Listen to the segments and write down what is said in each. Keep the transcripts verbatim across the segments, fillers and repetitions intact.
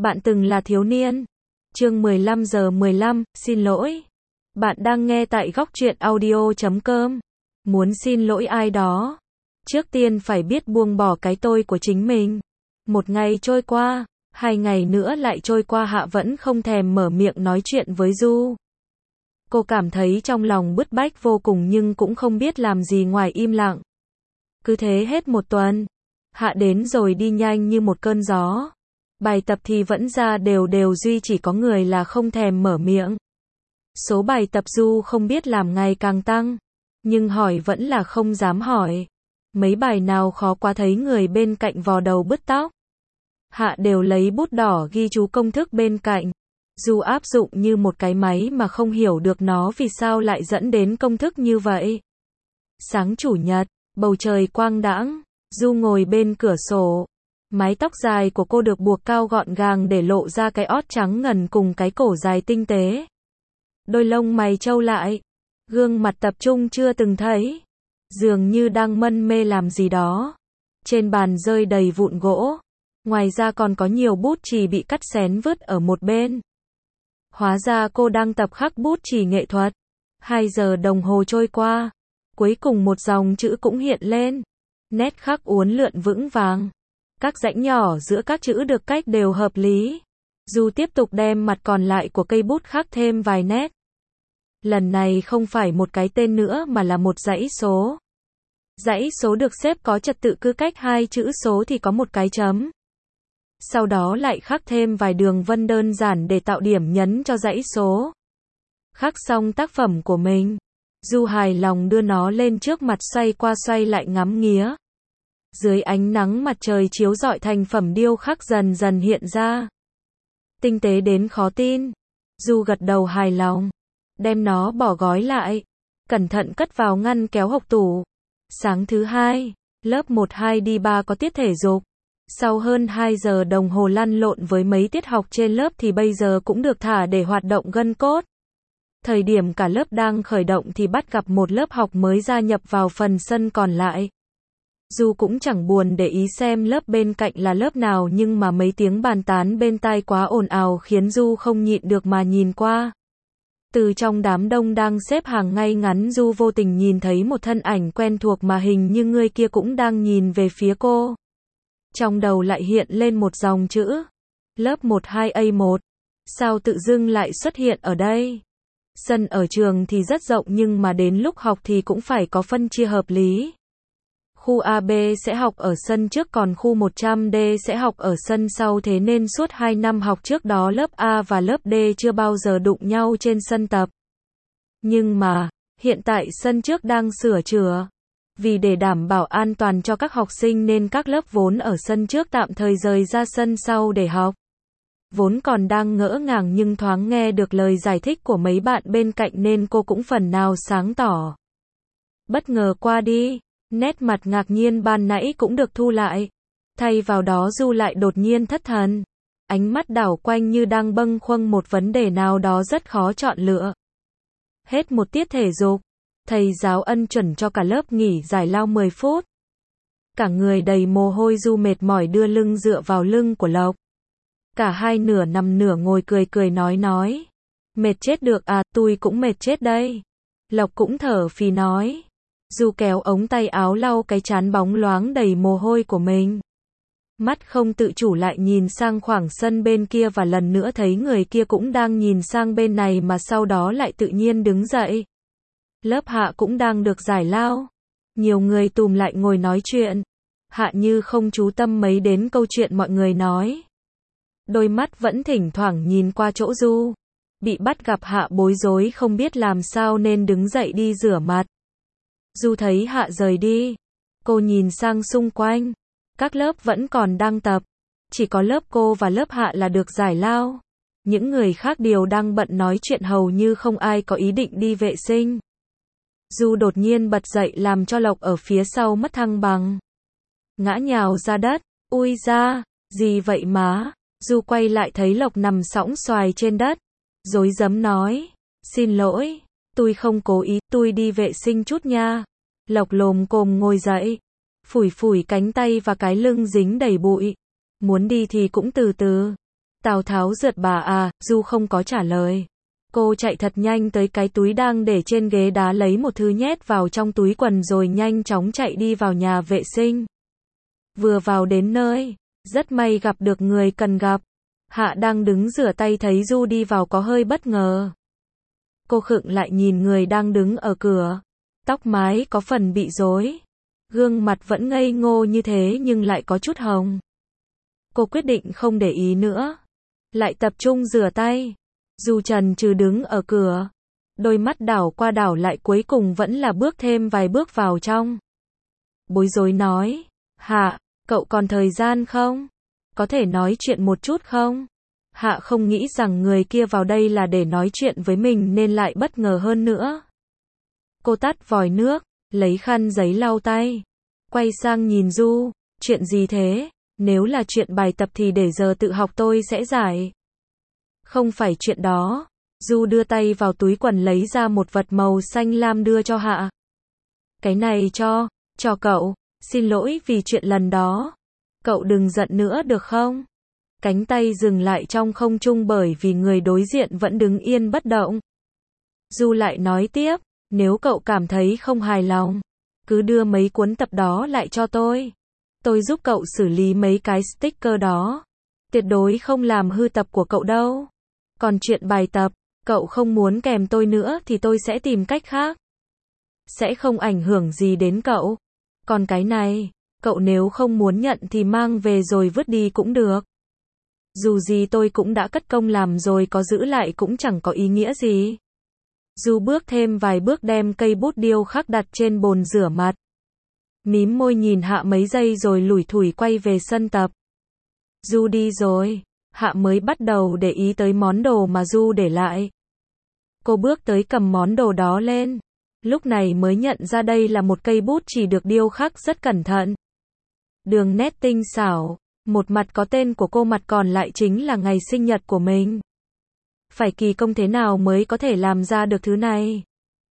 Bạn từng là thiếu niên. Chương mười lăm giờ mười lăm, xin lỗi. Bạn đang nghe tại góc truyện audio chấm com. Muốn xin lỗi ai đó, trước tiên phải biết buông bỏ cái tôi của chính mình. Một ngày trôi qua, hai ngày nữa lại trôi qua, Hạ vẫn không thèm mở miệng nói chuyện với Du. Cô cảm thấy trong lòng bứt bách vô cùng nhưng cũng không biết làm gì ngoài im lặng. Cứ thế hết một tuần. Hạ đến rồi đi nhanh như một cơn gió. Bài tập thì vẫn ra đều đều, duy chỉ có người là không thèm mở miệng. Số bài tập Du không biết làm ngày càng tăng, nhưng hỏi vẫn là không dám hỏi. Mấy bài nào khó quá thấy người bên cạnh vò đầu bứt tóc. Hạ đều lấy bút đỏ ghi chú công thức bên cạnh. Du áp dụng như một cái máy mà không hiểu được nó vì sao lại dẫn đến công thức như vậy. Sáng chủ nhật, bầu trời quang đãng, Du ngồi bên cửa sổ. Mái tóc dài của cô được buộc cao gọn gàng để lộ ra cái ót trắng ngần cùng cái cổ dài tinh tế. Đôi lông mày trâu lại, gương mặt tập trung chưa từng thấy, dường như đang mân mê làm gì đó. Trên bàn rơi đầy vụn gỗ, ngoài ra còn có nhiều bút chì bị cắt xén vứt ở một bên. Hóa ra cô đang tập khắc bút chì nghệ thuật. Hai giờ đồng hồ trôi qua, cuối cùng một dòng chữ cũng hiện lên. Nét khắc uốn lượn vững vàng. Các rãnh nhỏ giữa các chữ được cách đều hợp lý. Du tiếp tục đem mặt còn lại của cây bút khắc thêm vài nét. Lần này không phải một cái tên nữa mà là một dãy số. Dãy số được xếp có trật tự, cứ cách hai chữ số thì có một cái chấm. Sau đó lại khắc thêm vài đường vân đơn giản để tạo điểm nhấn cho dãy số. Khắc xong tác phẩm của mình, Du hài lòng đưa nó lên trước mặt xoay qua xoay lại ngắm nghía. Dưới ánh nắng mặt trời chiếu rọi, thành phẩm điêu khắc dần dần hiện ra. Tinh tế đến khó tin. Du gật đầu hài lòng, đem nó bỏ gói lại, cẩn thận cất vào ngăn kéo hộc tủ. Sáng thứ hai, lớp một hai đi ba có tiết thể dục. Sau hơn hai giờ đồng hồ lăn lộn với mấy tiết học trên lớp thì bây giờ cũng được thả để hoạt động gân cốt. Thời điểm cả lớp đang khởi động thì bắt gặp một lớp học mới gia nhập vào phần sân còn lại. Du cũng chẳng buồn để ý xem lớp bên cạnh là lớp nào, nhưng mà mấy tiếng bàn tán bên tai quá ồn ào khiến Du không nhịn được mà nhìn qua. Từ trong đám đông đang xếp hàng ngay ngắn, Du vô tình nhìn thấy một thân ảnh quen thuộc mà hình như người kia cũng đang nhìn về phía cô. Trong đầu lại hiện lên một dòng chữ. Lớp một hai A một. Sao tự dưng lại xuất hiện ở đây? Sân ở trường thì rất rộng nhưng mà đến lúc học thì cũng phải có phân chia hợp lý. Khu A B sẽ học ở sân trước, còn khu một trăm D sẽ học ở sân sau, thế nên suốt hai năm học trước đó lớp A và lớp D chưa bao giờ đụng nhau trên sân tập. Nhưng mà, hiện tại sân trước đang sửa chữa. Vì để đảm bảo an toàn cho các học sinh nên các lớp vốn ở sân trước tạm thời rời ra sân sau để học. Vốn còn đang ngỡ ngàng nhưng thoáng nghe được lời giải thích của mấy bạn bên cạnh nên cô cũng phần nào sáng tỏ. Bất ngờ qua đi, nét mặt ngạc nhiên ban nãy cũng được thu lại. Thay vào đó Du lại đột nhiên thất thần. Ánh mắt đảo quanh như đang bâng khuâng một vấn đề nào đó rất khó chọn lựa. Hết một tiết thể dục, thầy giáo ân chuẩn cho cả lớp nghỉ giải lao mười phút. Cả người đầy mồ hôi, Du mệt mỏi đưa lưng dựa vào lưng của Lộc. Cả hai nửa nằm nửa ngồi cười cười nói nói. Mệt chết được à, tôi cũng mệt chết đây. Lộc cũng thở phì nói. Du kéo ống tay áo lau cái trán bóng loáng đầy mồ hôi của mình. Mắt không tự chủ lại nhìn sang khoảng sân bên kia và lần nữa thấy người kia cũng đang nhìn sang bên này mà sau đó lại tự nhiên đứng dậy. Lớp Hạ cũng đang được giải lao. Nhiều người tùm lại ngồi nói chuyện. Hạ như không chú tâm mấy đến câu chuyện mọi người nói. Đôi mắt vẫn thỉnh thoảng nhìn qua chỗ Du. Bị bắt gặp Hạ bối rối không biết làm sao nên đứng dậy đi rửa mặt. Du thấy Hạ rời đi. Cô nhìn sang xung quanh. Các lớp vẫn còn đang tập. Chỉ có lớp cô và lớp Hạ là được giải lao. Những người khác đều đang bận nói chuyện, hầu như không ai có ý định đi vệ sinh. Du đột nhiên bật dậy làm cho Lộc ở phía sau mất thăng bằng. Ngã nhào ra đất. Ui da, gì vậy má? Du quay lại thấy Lộc nằm sõng xoài trên đất. Rối rắm nói. Xin lỗi, tôi không cố ý, tôi đi vệ sinh chút nha. Lộc lồm cồm ngồi dậy. Phủi phủi cánh tay và cái lưng dính đầy bụi. Muốn đi thì cũng từ từ. Tào Tháo rượt bà à, Du không có trả lời. Cô chạy thật nhanh tới cái túi đang để trên ghế đá lấy một thứ nhét vào trong túi quần rồi nhanh chóng chạy đi vào nhà vệ sinh. Vừa vào đến nơi, rất may gặp được người cần gặp. Hạ đang đứng rửa tay thấy Du đi vào có hơi bất ngờ. Cô khựng lại nhìn người đang đứng ở cửa. Tóc mái có phần bị rối. Gương mặt vẫn ngây ngô như thế nhưng lại có chút hồng. Cô quyết định không để ý nữa. Lại tập trung rửa tay. Du chần chừ đứng ở cửa. Đôi mắt đảo qua đảo lại cuối cùng vẫn là bước thêm vài bước vào trong. Bối rối nói. Hạ, cậu còn thời gian không? Có thể nói chuyện một chút không? Hạ không nghĩ rằng người kia vào đây là để nói chuyện với mình nên lại bất ngờ hơn nữa. Cô tắt vòi nước, lấy khăn giấy lau tay. Quay sang nhìn Du. Chuyện gì thế? Nếu là chuyện bài tập thì để giờ tự học tôi sẽ giải. Không phải chuyện đó. Du đưa tay vào túi quần lấy ra một vật màu xanh lam đưa cho Hạ. Cái này cho, cho cậu. Xin lỗi vì chuyện lần đó. Cậu đừng giận nữa được không? Cánh tay dừng lại trong không trung bởi vì người đối diện vẫn đứng yên bất động. Du lại nói tiếp, nếu cậu cảm thấy không hài lòng, cứ đưa mấy cuốn tập đó lại cho tôi. Tôi giúp cậu xử lý mấy cái sticker đó. Tuyệt đối không làm hư tập của cậu đâu. Còn chuyện bài tập, cậu không muốn kèm tôi nữa thì tôi sẽ tìm cách khác. Sẽ không ảnh hưởng gì đến cậu. Còn cái này, cậu nếu không muốn nhận thì mang về rồi vứt đi cũng được. Dù gì tôi cũng đã cất công làm rồi, có giữ lại cũng chẳng có ý nghĩa gì. Du bước thêm vài bước đem cây bút điêu khắc đặt trên bồn rửa mặt. Mím môi nhìn Hạ mấy giây rồi lủi thủi quay về sân tập. Du đi rồi, Hạ mới bắt đầu để ý tới món đồ mà Du để lại. Cô bước tới cầm món đồ đó lên. Lúc này mới nhận ra đây là một cây bút chỉ được điêu khắc rất cẩn thận. Đường nét tinh xảo, một mặt có tên của cô, mặt còn lại chính là ngày sinh nhật của mình. Phải kỳ công thế nào mới có thể làm ra được thứ này?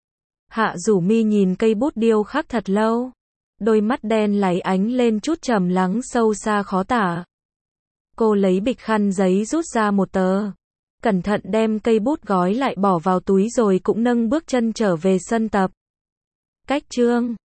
Hạ rủ mi nhìn cây bút điêu khắc thật lâu. Đôi mắt đen láy ánh lên chút trầm lắng sâu xa khó tả. Cô lấy bịch khăn giấy rút ra một tờ. Cẩn thận đem cây bút gói lại bỏ vào túi rồi cũng nâng bước chân trở về sân tập. Cách chương